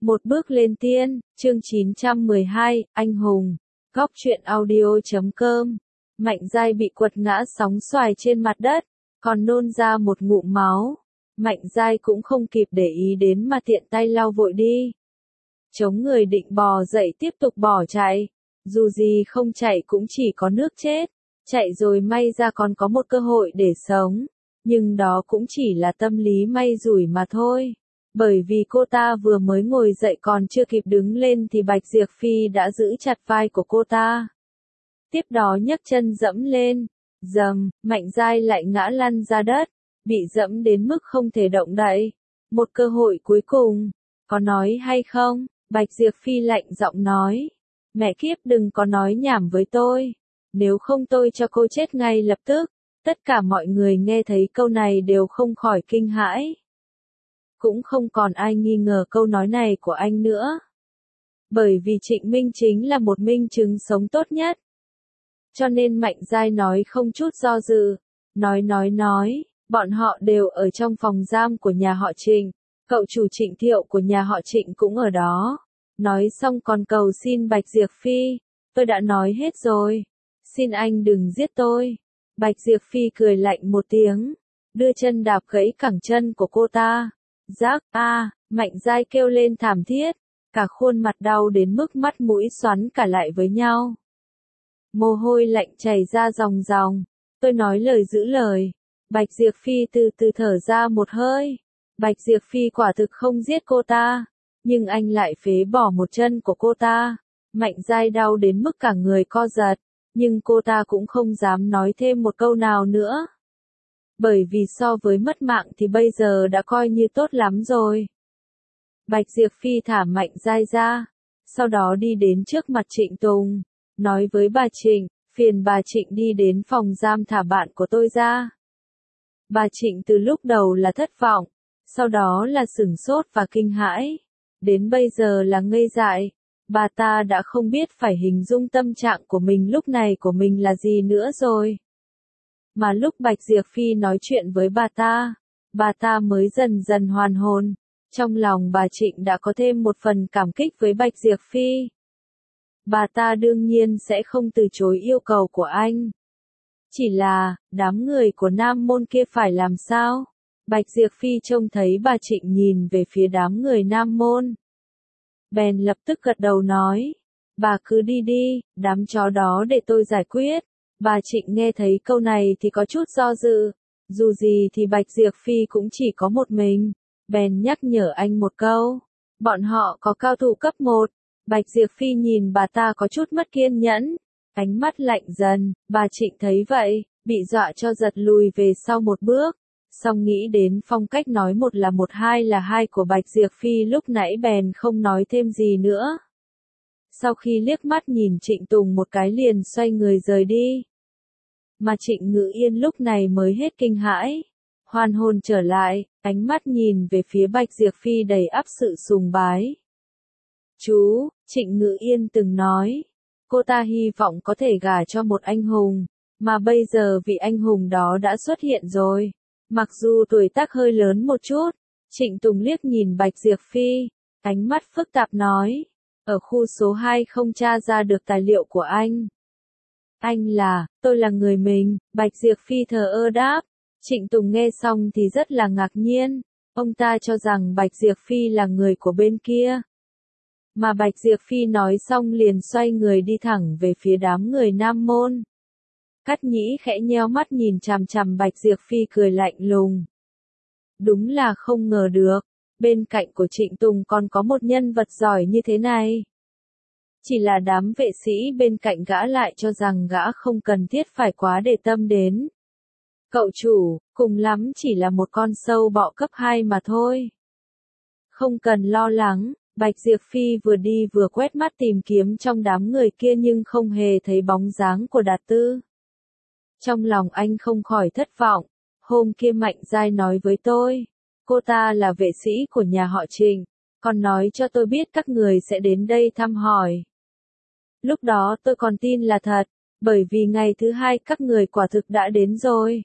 Một bước lên tiên, chương 912, anh hùng. Góc truyện audio.com. Mạnh Giai bị quật ngã sóng xoài trên mặt đất, còn nôn ra một ngụm máu. Mạnh Giai cũng không kịp để ý đến mà tiện tay lau vội đi. Chống người định bò dậy tiếp tục bỏ chạy. Dù gì không chạy cũng chỉ có nước chết. Chạy rồi may ra còn có một cơ hội để sống. Nhưng đó cũng chỉ là tâm lý may rủi mà thôi. Bởi vì cô ta vừa mới ngồi dậy còn chưa kịp đứng lên thì Bạch Diệp Phi đã giữ chặt vai của cô ta. Tiếp đó nhấc chân dẫm lên. Dầm, Mạnh Giai lại ngã lăn ra đất. Bị dẫm đến mức không thể động đậy. Một cơ hội cuối cùng. Có nói hay không? Bạch Diệp Phi lạnh giọng nói. Mẹ kiếp đừng có nói nhảm với tôi. Nếu không tôi cho cô chết ngay lập tức. Tất cả mọi người nghe thấy câu này đều không khỏi kinh hãi. Cũng không còn ai nghi ngờ câu nói này của anh nữa. Bởi vì Trịnh Minh chính là một minh chứng sống tốt nhất. Cho nên Mạnh Giai nói không chút do dự. Nói, bọn họ đều ở trong phòng giam của nhà họ Trịnh. Cậu chủ Trịnh Thiệu của nhà họ Trịnh cũng ở đó. Nói xong còn cầu xin Bạch Diệp Phi. Tôi đã nói hết rồi. Xin anh đừng giết tôi. Bạch Diệp Phi cười lạnh một tiếng. Đưa chân đạp gãy cẳng chân của cô ta. Rác, Mạnh Giai kêu lên thảm thiết. Cả khuôn mặt đau đến mức mắt mũi xoắn cả lại với nhau. Mồ hôi lạnh chảy ra ròng ròng. Tôi nói lời giữ lời. Bạch Diệp Phi từ từ thở ra một hơi. Bạch Diệp Phi quả thực không giết cô ta. Nhưng anh lại phế bỏ một chân của cô ta. Mạnh Giai đau đến mức cả người co giật. Nhưng cô ta cũng không dám nói thêm một câu nào nữa. Bởi vì so với mất mạng thì bây giờ đã coi như tốt lắm rồi. Bạch Diệp Phi thả Mạnh Giai ra. Sau đó đi đến trước mặt Trịnh Tùng. Nói với bà Trịnh, phiền bà Trịnh đi đến phòng giam thả bạn của tôi ra. Bà Trịnh từ lúc đầu là thất vọng. Sau đó là sửng sốt và kinh hãi. Đến bây giờ là ngây dại. Bà ta đã không biết phải hình dung tâm trạng của mình lúc này của mình là gì nữa rồi. Mà lúc Bạch Diệp Phi nói chuyện với bà ta mới dần dần hoàn hồn. Trong lòng bà Trịnh đã có thêm một phần cảm kích với Bạch Diệp Phi. Bà ta đương nhiên sẽ không từ chối yêu cầu của anh. Chỉ là, đám người của Nam Môn kia phải làm sao? Bạch Diệp Phi trông thấy bà Trịnh nhìn về phía đám người Nam Môn. Bèn lập tức gật đầu nói. Bà cứ đi đi, đám chó đó để tôi giải quyết. Bà Trịnh nghe thấy câu này thì có chút do dự. Dù gì thì Bạch Diệp Phi cũng chỉ có một mình. Bèn nhắc nhở anh một câu. Bọn họ có cao thủ cấp 1. Bạch Diệp Phi nhìn bà ta có chút mất kiên nhẫn. Ánh mắt lạnh dần. Bà Trịnh thấy vậy, bị dọa cho giật lùi về sau một bước. Xong nghĩ đến phong cách nói một là một hai là hai của Bạch Diệp Phi lúc nãy bèn không nói thêm gì nữa. Sau khi liếc mắt nhìn Trịnh Tùng một cái liền xoay người rời đi. Mà Trịnh Ngự Yên lúc này mới hết kinh hãi. Hoàn hồn trở lại, ánh mắt nhìn về phía Bạch Diệp Phi đầy ắp sự sùng bái. Chú, Trịnh Ngự Yên từng nói. Cô ta hy vọng có thể gả cho một anh hùng. Mà bây giờ vị anh hùng đó đã xuất hiện rồi. Mặc dù tuổi tác hơi lớn một chút, Trịnh Tùng liếc nhìn Bạch Diệp Phi, ánh mắt phức tạp nói, ở khu số 2 không tra ra được tài liệu của anh. Tôi là người mình, Bạch Diệp Phi thờ ơ đáp. Trịnh Tùng nghe xong thì rất là ngạc nhiên, ông ta cho rằng Bạch Diệp Phi là người của bên kia. Mà Bạch Diệp Phi nói xong liền xoay người đi thẳng về phía đám người Nam Môn. Cát Nhĩ khẽ nheo mắt nhìn chằm chằm Bạch Diệp Phi cười lạnh lùng. Đúng là không ngờ được, bên cạnh của Trịnh Tùng còn có một nhân vật giỏi như thế này. Chỉ là đám vệ sĩ bên cạnh gã lại cho rằng gã không cần thiết phải quá để tâm đến. Cậu chủ, cùng lắm chỉ là một con sâu bọ cấp 2 mà thôi. Không cần lo lắng, Bạch Diệp Phi vừa đi vừa quét mắt tìm kiếm trong đám người kia nhưng không hề thấy bóng dáng của Đạt Tư. Trong lòng anh không khỏi thất vọng, hôm kia Mạnh Giai nói với tôi, cô ta là vệ sĩ của nhà họ Trịnh, còn nói cho tôi biết các người sẽ đến đây thăm hỏi. Lúc đó tôi còn tin là thật, bởi vì ngày thứ 2 các người quả thực đã đến rồi.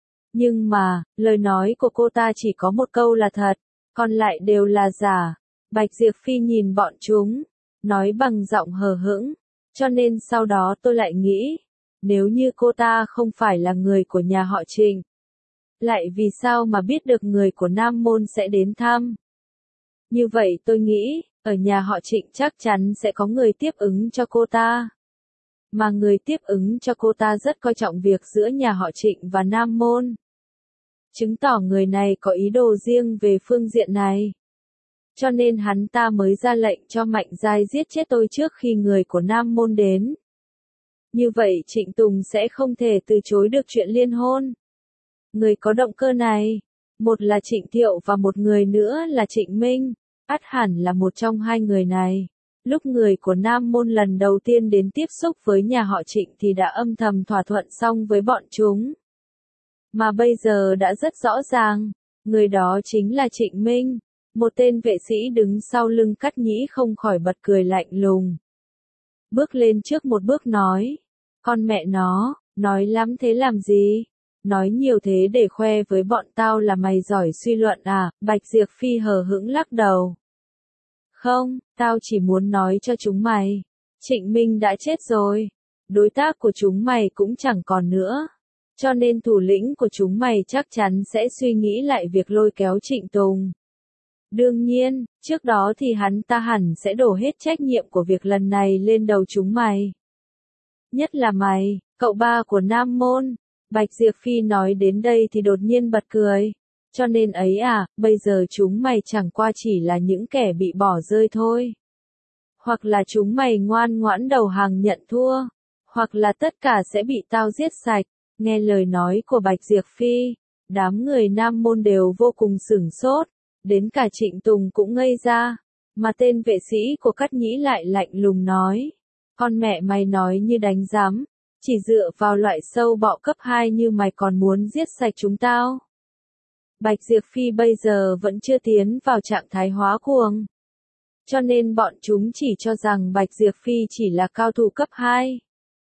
Nhưng mà, lời nói của cô ta chỉ có một câu là thật, còn lại đều là giả, Bạch Diệp Phi nhìn bọn chúng, nói bằng giọng hờ hững, cho nên sau đó tôi lại nghĩ, nếu như cô ta không phải là người của nhà họ Trịnh, lại vì sao mà biết được người của Nam Môn sẽ đến thăm? Như vậy tôi nghĩ, ở nhà họ Trịnh chắc chắn sẽ có người tiếp ứng cho cô ta. Mà người tiếp ứng cho cô ta rất coi trọng việc giữa nhà họ Trịnh và Nam Môn. Chứng tỏ người này có ý đồ riêng về phương diện này. Cho nên hắn ta mới ra lệnh cho Mạnh Giai giết chết tôi trước khi người của Nam Môn đến. Như vậy Trịnh Tùng sẽ không thể từ chối được chuyện liên hôn. Người có động cơ này, một là Trịnh Thiệu và một người nữa là Trịnh Minh, ắt hẳn là một trong hai người này. Lúc người của Nam Môn lần đầu tiên đến tiếp xúc với nhà họ Trịnh thì đã âm thầm thỏa thuận xong với bọn chúng. Mà bây giờ đã rất rõ ràng, người đó chính là Trịnh Minh, một tên vệ sĩ đứng sau lưng Cát Nhĩ không khỏi bật cười lạnh lùng. Bước lên trước một bước nói, con mẹ nó, nói lắm thế làm gì? Nói nhiều thế để khoe với bọn tao là mày giỏi suy luận à? Bạch Diệp Phi hờ hững lắc đầu. Không, tao chỉ muốn nói cho chúng mày, Trịnh Minh đã chết rồi, đối tác của chúng mày cũng chẳng còn nữa, cho nên thủ lĩnh của chúng mày chắc chắn sẽ suy nghĩ lại việc lôi kéo Trịnh Tùng. Đương nhiên, trước đó thì hắn ta hẳn sẽ đổ hết trách nhiệm của việc lần này lên đầu chúng mày. Nhất là mày, cậu ba của Nam Môn. Bạch Diệp Phi nói đến đây thì đột nhiên bật cười. Cho nên ấy à, bây giờ chúng mày chẳng qua chỉ là những kẻ bị bỏ rơi thôi. Hoặc là chúng mày ngoan ngoãn đầu hàng nhận thua. Hoặc là tất cả sẽ bị tao giết sạch. Nghe lời nói của Bạch Diệp Phi, đám người Nam Môn đều vô cùng sửng sốt. Đến cả Trịnh Tùng cũng ngây ra. Mà tên vệ sĩ của Cát Nhĩ lại lạnh lùng nói. Con mẹ mày nói như đánh giám. Chỉ dựa vào loại sâu bọ cấp 2 như mày còn muốn giết sạch chúng tao. Bạch Diệp Phi bây giờ vẫn chưa tiến vào trạng thái hóa cuồng. Cho nên bọn chúng chỉ cho rằng Bạch Diệp Phi chỉ là cao thủ cấp 2.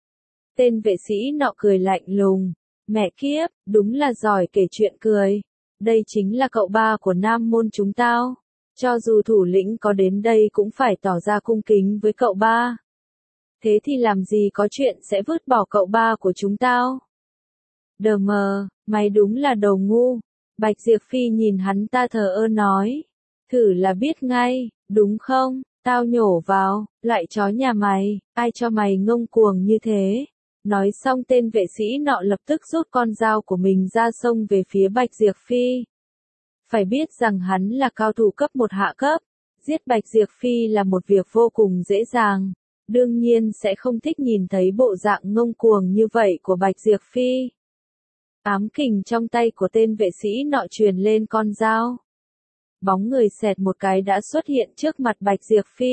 Tên vệ sĩ nọ cười lạnh lùng. Mẹ kiếp, đúng là giỏi kể chuyện cười. Đây chính là cậu ba của Nam Môn chúng tao. Cho dù thủ lĩnh có đến đây cũng phải tỏ ra cung kính với cậu ba. Thế thì làm gì có chuyện sẽ vứt bỏ cậu ba của chúng tao? Đờ mờ, mày đúng là đồ ngu. Bạch Diệp Phi nhìn hắn ta thờ ơ nói. Thử là biết ngay, đúng không? Tao nhổ vào, lại chó nhà mày, ai cho mày ngông cuồng như thế? Nói xong tên vệ sĩ nọ lập tức rút con dao của mình ra xông về phía Bạch Diệp Phi. Phải biết rằng hắn là cao thủ cấp 1 hạ cấp. Giết Bạch Diệp Phi là một việc vô cùng dễ dàng. Đương nhiên sẽ không thích nhìn thấy bộ dạng ngông cuồng như vậy của Bạch Diệp Phi. Ám kình trong tay của tên vệ sĩ nọ truyền lên con dao. Bóng người xẹt một cái đã xuất hiện trước mặt Bạch Diệp Phi.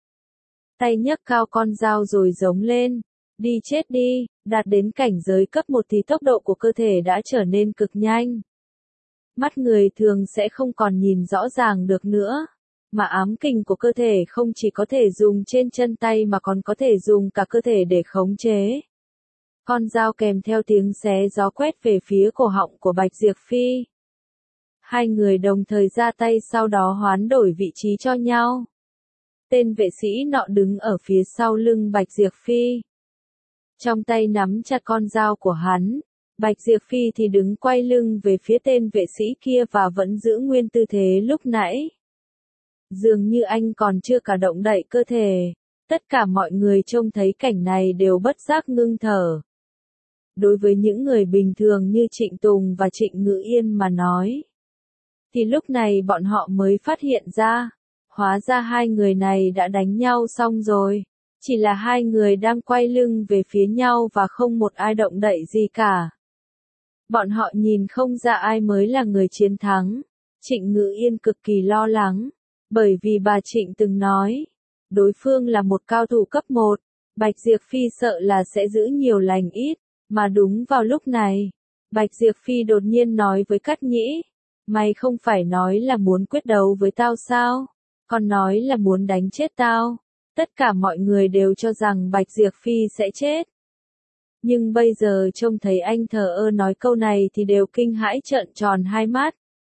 Tay nhấc cao con dao rồi giống lên. Đi chết đi, đạt đến cảnh giới cấp 1 thì tốc độ của cơ thể đã trở nên cực nhanh. Mắt người thường sẽ không còn nhìn rõ ràng được nữa. Mà ám kình của cơ thể không chỉ có thể dùng trên chân tay mà còn có thể dùng cả cơ thể để khống chế. Con dao kèm theo tiếng xé gió quét về phía cổ họng của Bạch Diệp Phi. Hai người đồng thời ra tay sau đó hoán đổi vị trí cho nhau. Tên vệ sĩ nọ đứng ở phía sau lưng Bạch Diệp Phi. Trong tay nắm chặt con dao của hắn. Bạch Diệp Phi thì đứng quay lưng về phía tên vệ sĩ kia và vẫn giữ nguyên tư thế lúc nãy. Dường như anh còn chưa cả động đậy cơ thể. Tất cả mọi người trông thấy cảnh này đều bất giác ngưng thở. Đối với những người bình thường như Trịnh Tùng và Trịnh Ngự Yên mà nói, thì lúc này bọn họ mới phát hiện ra, hóa ra hai người này đã đánh nhau xong rồi. Chỉ là hai người đang quay lưng về phía nhau và không một ai động đậy gì cả. Bọn họ nhìn không ra ai mới là người chiến thắng. Trịnh Ngự Yên cực kỳ lo lắng. Bởi vì bà Trịnh từng nói, đối phương là một cao thủ cấp 1, Bạch Diệp Phi sợ là sẽ giữ nhiều lành ít, mà đúng vào lúc này, Bạch Diệp Phi đột nhiên nói với Cát Nhĩ, mày không phải nói là muốn quyết đấu với tao sao, còn nói là muốn đánh chết tao, tất cả mọi người đều cho rằng Bạch Diệp Phi sẽ chết. Nhưng bây giờ trông thấy anh thờ ơ nói câu này thì đều kinh hãi trợn tròn hai mắt.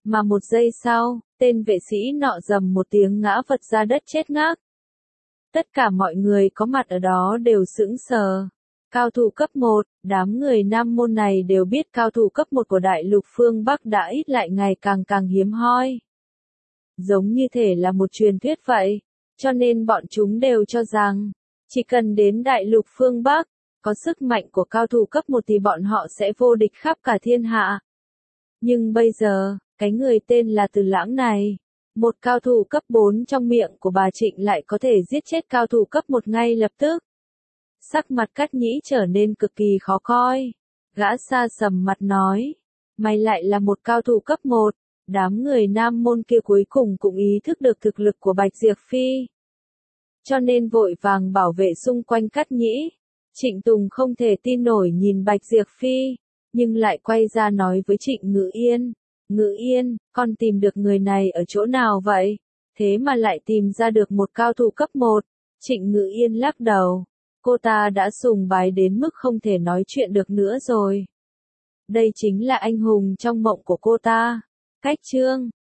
Mà một giây sau, tên vệ sĩ nọ rầm một tiếng ngã vật ra đất chết ngác. Tất cả mọi người có mặt ở đó đều sững sờ. Cao thủ cấp 1, đám người Nam môn này đều biết cao thủ cấp 1 của đại lục phương Bắc đã ít lại ngày càng hiếm hoi. Giống như thể là một truyền thuyết vậy, cho nên bọn chúng đều cho rằng, chỉ cần đến đại lục phương Bắc, có sức mạnh của cao thủ cấp 1 thì bọn họ sẽ vô địch khắp cả thiên hạ. Nhưng bây giờ, cái người tên là Từ Lãng này, một cao thủ cấp 4 trong miệng của bà Trịnh lại có thể giết chết cao thủ cấp 1 ngay lập tức. Sắc mặt Cát Nhĩ trở nên cực kỳ khó coi. Gã xa sầm mặt nói, mày lại là một cao thủ cấp 1. Đám người Nam môn kia cuối cùng cũng ý thức được thực lực của Bạch Diệp Phi. Cho nên vội vàng bảo vệ xung quanh Cát Nhĩ. Trịnh Tùng không thể tin nổi nhìn Bạch Diệp Phi, nhưng lại quay ra nói với Trịnh Ngự Yên. Ngự Yên, con tìm được người này ở chỗ nào vậy? Thế mà lại tìm ra được một cao thủ cấp 1. Trịnh Ngự Yên lắc đầu. Cô ta đã sùng bái đến mức không thể nói chuyện được nữa rồi. Đây chính là anh hùng trong mộng của cô ta. Cách chương